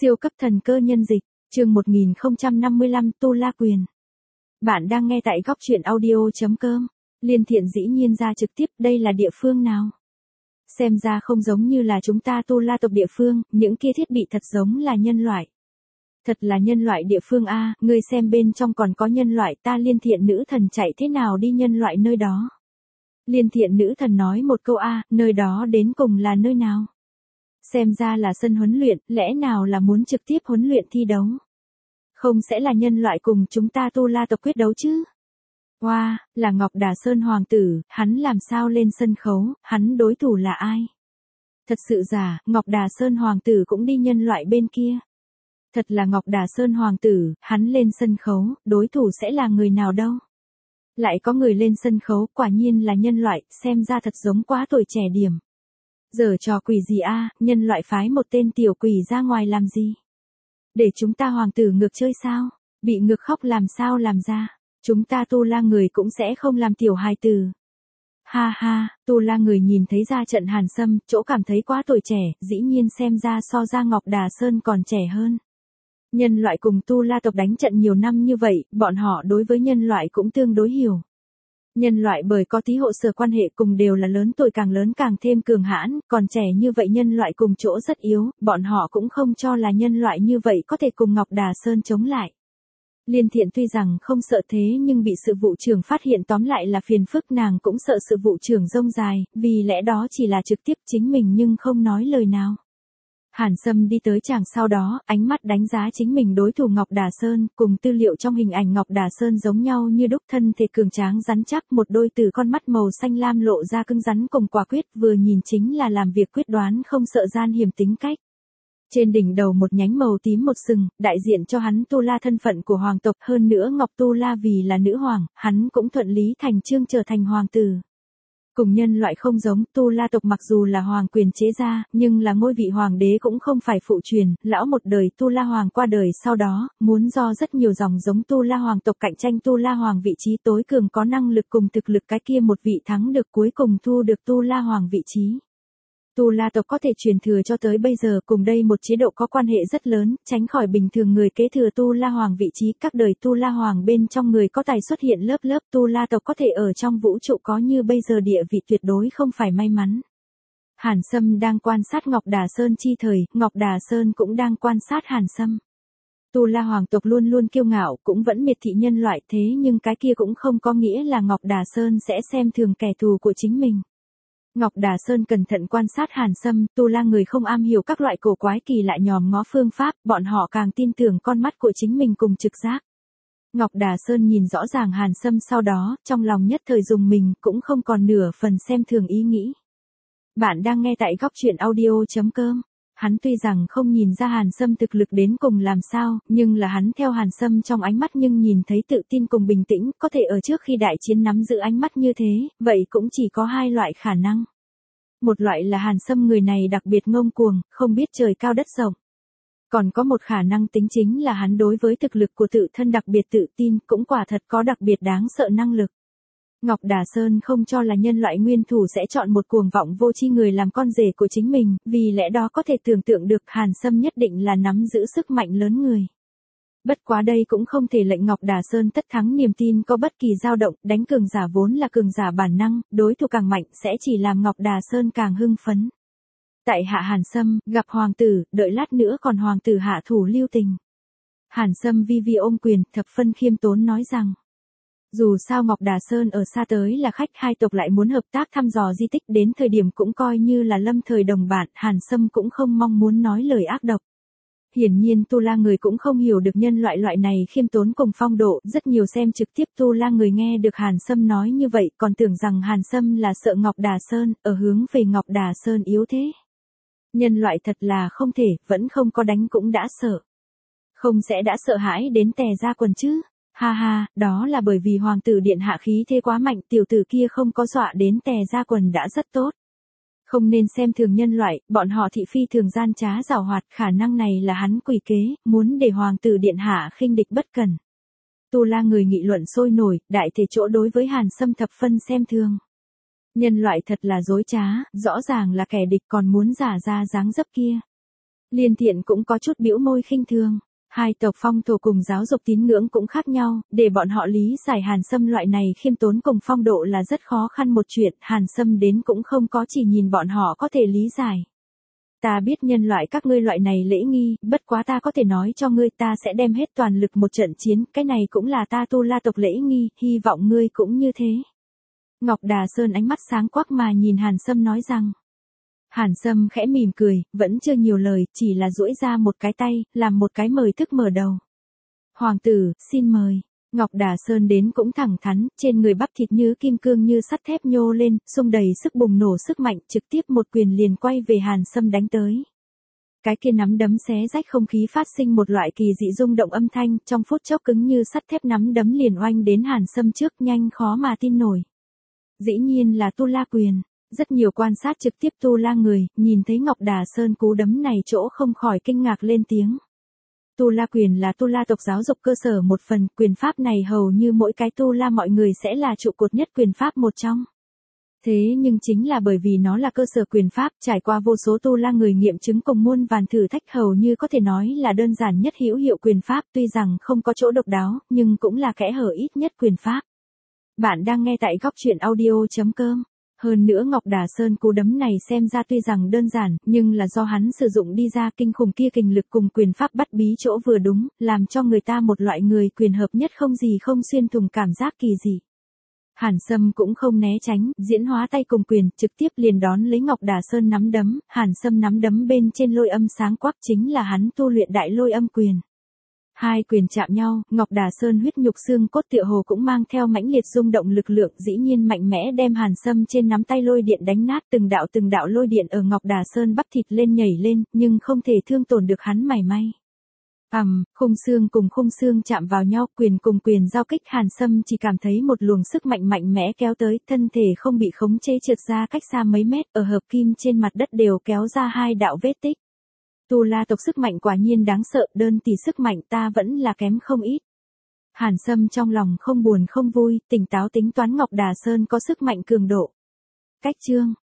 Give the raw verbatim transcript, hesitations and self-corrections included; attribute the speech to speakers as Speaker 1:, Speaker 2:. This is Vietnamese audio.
Speaker 1: Siêu cấp thần cơ nhân dịch, chương một nghìn không trăm năm mươi lăm Tu La Quyền. Bạn đang nghe tại góc truyện audio.com. Liên Thiện dĩ nhiên ra trực tiếp, đây là địa phương nào? Xem ra không giống như là chúng ta Tu La tộc địa phương, những kia thiết bị thật giống là nhân loại. Thật là nhân loại địa phương a, ngươi xem bên trong còn có nhân loại, ta Liên Thiện nữ thần chạy thế nào đi nhân loại nơi đó? Liên Thiện nữ thần nói một câu a, nơi đó đến cùng là nơi nào? Xem ra là sân huấn luyện, lẽ nào là muốn trực tiếp huấn luyện thi đấu? Không sẽ là nhân loại cùng chúng ta Tu La tộc quyết đấu chứ? Wow, là Ngọc Đà Sơn Hoàng tử, hắn làm sao lên sân khấu, hắn đối thủ là ai? Thật sự giả, Ngọc Đà Sơn Hoàng tử cũng đi nhân loại bên kia. Thật là Ngọc Đà Sơn Hoàng tử, hắn lên sân khấu, đối thủ sẽ là người nào đâu? Lại có người lên sân khấu, quả nhiên là nhân loại, xem ra thật giống quá tuổi trẻ điểm. Giờ trò quỷ gì a, nhân loại phái một tên tiểu quỷ ra ngoài làm gì? Để chúng ta hoàng tử ngược chơi sao? Bị ngược khóc làm sao làm ra? Chúng ta Tu La người cũng sẽ không làm tiểu hài tử. Ha ha, Tu La người nhìn thấy ra trận Hàn Sâm, chỗ cảm thấy quá tuổi trẻ, dĩ nhiên xem ra so ra Ngọc Đà Sơn còn trẻ hơn. Nhân loại cùng Tu La tộc đánh trận nhiều năm như vậy, bọn họ đối với nhân loại cũng tương đối hiểu. Nhân loại bởi có tí hộ sở quan hệ cùng đều là lớn tuổi, càng lớn càng thêm cường hãn, còn trẻ như vậy nhân loại cùng chỗ rất yếu, bọn họ cũng không cho là nhân loại như vậy có thể cùng Ngọc Đà Sơn chống lại. Liên Thiện tuy rằng không sợ thế nhưng bị sự vụ trưởng phát hiện tóm lại là phiền phức, nàng cũng sợ sự vụ trưởng rông dài, vì lẽ đó chỉ là trực tiếp chính mình nhưng không nói lời nào. Hàn Sâm đi tới chàng sau đó, ánh mắt đánh giá chính mình đối thủ Ngọc Đà Sơn, cùng tư liệu trong hình ảnh Ngọc Đà Sơn giống nhau như đúc, thân thể cường tráng rắn chắc, một đôi từ con mắt màu xanh lam lộ ra cứng rắn cùng quả quyết, vừa nhìn chính là làm việc quyết đoán không sợ gian hiểm tính cách. Trên đỉnh đầu một nhánh màu tím một sừng, đại diện cho hắn Tu La thân phận của hoàng tộc, hơn nữa Ngọc Tu La vì là nữ hoàng, hắn cũng thuận lý thành chương trở thành hoàng tử. Cùng nhân loại không giống, Tu La tộc mặc dù là hoàng quyền chế ra, nhưng là ngôi vị hoàng đế cũng không phải phụ truyền, lão một đời Tu La hoàng qua đời sau đó, muốn do rất nhiều dòng giống Tu La hoàng tộc cạnh tranh Tu La hoàng vị trí tối cường có năng lực cùng thực lực cái kia một vị thắng được cuối cùng thu được Tu La hoàng vị trí. Tu La tộc có thể truyền thừa cho tới bây giờ, cùng đây một chế độ có quan hệ rất lớn, tránh khỏi bình thường người kế thừa Tu La hoàng vị trí, các đời Tu La hoàng bên trong người có tài xuất hiện lớp lớp, Tu La tộc có thể ở trong vũ trụ có như bây giờ địa vị tuyệt đối không phải may mắn. Hàn Sâm đang quan sát Ngọc Đà Sơn chi thời, Ngọc Đà Sơn cũng đang quan sát Hàn Sâm. Tu La hoàng tộc luôn luôn kiêu ngạo, cũng vẫn miệt thị nhân loại, thế nhưng cái kia cũng không có nghĩa là Ngọc Đà Sơn sẽ xem thường kẻ thù của chính mình. Ngọc Đà Sơn cẩn thận quan sát Hàn Sâm, Tu La người không am hiểu các loại cổ quái kỳ lạ nhòm ngó phương pháp, bọn họ càng tin tưởng con mắt của chính mình cùng trực giác. Ngọc Đà Sơn nhìn rõ ràng Hàn Sâm sau đó, trong lòng nhất thời dùng mình, cũng không còn nửa phần xem thường ý nghĩ. Bạn đang nghe tại góc truyện audio.com. Hắn tuy rằng không nhìn ra Hàn Sâm thực lực đến cùng làm sao, nhưng là hắn theo Hàn Sâm trong ánh mắt nhưng nhìn thấy tự tin cùng bình tĩnh, có thể ở trước khi đại chiến nắm giữ ánh mắt như thế, vậy cũng chỉ có hai loại khả năng. Một loại là Hàn Sâm người này đặc biệt ngông cuồng, không biết trời cao đất rộng. Còn có một khả năng tính chính là hắn đối với thực lực của tự thân đặc biệt tự tin, cũng quả thật có đặc biệt đáng sợ năng lực. Ngọc Đà Sơn không cho là nhân loại nguyên thủ sẽ chọn một cuồng vọng vô tri người làm con rể của chính mình, vì lẽ đó có thể tưởng tượng được Hàn Sâm nhất định là nắm giữ sức mạnh lớn người. Bất quá đây cũng không thể lệnh Ngọc Đà Sơn tất thắng niềm tin có bất kỳ dao động, đánh cường giả vốn là cường giả bản năng, đối thủ càng mạnh sẽ chỉ làm Ngọc Đà Sơn càng hưng phấn. Tại hạ Hàn Sâm, gặp hoàng tử, đợi lát nữa còn hoàng tử hạ thủ lưu tình. Hàn Sâm vi vi ôm quyền, thập phân khiêm tốn nói rằng. Dù sao Ngọc Đà Sơn ở xa tới là khách, hai tộc lại muốn hợp tác thăm dò di tích, đến thời điểm cũng coi như là lâm thời đồng bạn, Hàn Sâm cũng không mong muốn nói lời ác độc. Hiển nhiên Tu La người cũng không hiểu được nhân loại loại này khiêm tốn cùng phong độ, rất nhiều xem trực tiếp Tu La người nghe được Hàn Sâm nói như vậy, còn tưởng rằng Hàn Sâm là sợ Ngọc Đà Sơn, ở hướng về Ngọc Đà Sơn yếu thế. Nhân loại thật là không thể, vẫn không có đánh cũng đã sợ. Không sẽ đã sợ hãi đến tè ra quần chứ? Ha ha, đó là bởi vì hoàng tử điện hạ khí thế quá mạnh, tiểu tử kia không có dọa đến tè ra quần đã rất tốt. Không nên xem thường nhân loại, bọn họ thị phi thường gian trá giảo hoạt, khả năng này là hắn quỷ kế, muốn để hoàng tử điện hạ khinh địch bất cẩn. Tu La người nghị luận sôi nổi, đại thể chỗ đối với Hàn Sâm thập phân xem thường. Nhân loại thật là dối trá, rõ ràng là kẻ địch còn muốn giả ra dáng dấp kia. Liên Thiện cũng có chút bĩu môi khinh thường. Hai tộc phong thổ cùng giáo dục tín ngưỡng cũng khác nhau, để bọn họ lý giải Hàn Sâm loại này khiêm tốn cùng phong độ là rất khó khăn một chuyện, Hàn Sâm đến cũng không có chỉ nhìn bọn họ có thể lý giải. Ta biết nhân loại các ngươi loại này lễ nghi, bất quá ta có thể nói cho ngươi ta sẽ đem hết toàn lực một trận chiến, cái này cũng là ta Tu La tộc lễ nghi, hy vọng ngươi cũng như thế. Ngọc Đà Sơn ánh mắt sáng quắc mà nhìn Hàn Sâm nói rằng. Hàn Sâm khẽ mỉm cười, vẫn chưa nhiều lời, chỉ là duỗi ra một cái tay, làm một cái mời thức mở đầu. Hoàng tử, xin mời. Ngọc Đà Sơn đến cũng thẳng thắn, trên người bắp thịt như kim cương như sắt thép nhô lên, xung đầy sức bùng nổ sức mạnh, trực tiếp một quyền liền quay về Hàn Sâm đánh tới. Cái kia nắm đấm xé rách không khí phát sinh một loại kỳ dị rung động âm thanh, trong phút chốc cứng như sắt thép nắm đấm liền oanh đến Hàn Sâm trước, nhanh khó mà tin nổi. Dĩ nhiên là Tu La quyền. Rất nhiều quan sát trực tiếp Tu La người, nhìn thấy Ngọc Đà Sơn cú đấm này chỗ không khỏi kinh ngạc lên tiếng. Tu La quyền là Tu La tộc giáo dục cơ sở một phần, quyền pháp này hầu như mỗi cái Tu La mọi người sẽ là trụ cột nhất quyền pháp một trong. Thế nhưng chính là bởi vì nó là cơ sở quyền pháp, trải qua vô số Tu La người nghiệm chứng cùng muôn vàn thử thách hầu như có thể nói là đơn giản nhất hữu hiệu quyền pháp, tuy rằng không có chỗ độc đáo, nhưng cũng là kẽ hở ít nhất quyền pháp. Bạn đang nghe tại góc truyện audio chấm com. Hơn nữa Ngọc Đà Sơn cú đấm này xem ra tuy rằng đơn giản, nhưng là do hắn sử dụng đi ra kinh khủng kia kình lực cùng quyền pháp bắt bí chỗ vừa đúng, làm cho người ta một loại người quyền hợp nhất không gì không xuyên thủng cảm giác kỳ dị. Hàn Sâm cũng không né tránh, diễn hóa tay cùng quyền, trực tiếp liền đón lấy Ngọc Đà Sơn nắm đấm, Hàn Sâm nắm đấm bên trên lôi âm sáng quắc chính là hắn tu luyện đại lôi âm quyền. Hai quyền chạm nhau, Ngọc Đà Sơn huyết nhục xương cốt tựa hồ cũng mang theo mãnh liệt rung động lực lượng dĩ nhiên mạnh mẽ đem Hàn Sâm trên nắm tay lôi điện đánh nát từng đạo từng đạo lôi điện ở Ngọc Đà Sơn bắp thịt lên nhảy lên, nhưng không thể thương tổn được hắn mảy may. Ầm, um, khung xương cùng khung xương chạm vào nhau, quyền cùng quyền giao kích, Hàn Sâm chỉ cảm thấy một luồng sức mạnh mạnh mẽ kéo tới, thân thể không bị khống chế trượt ra cách xa mấy mét, ở hợp kim trên mặt đất đều kéo ra hai đạo vết tích. Tu La tộc sức mạnh quả nhiên đáng sợ, đơn tỷ sức mạnh ta vẫn là kém không ít. Hàn Sâm trong lòng không buồn không vui, tỉnh táo tính toán Ngọc Đà Sơn có sức mạnh cường độ. Cách chương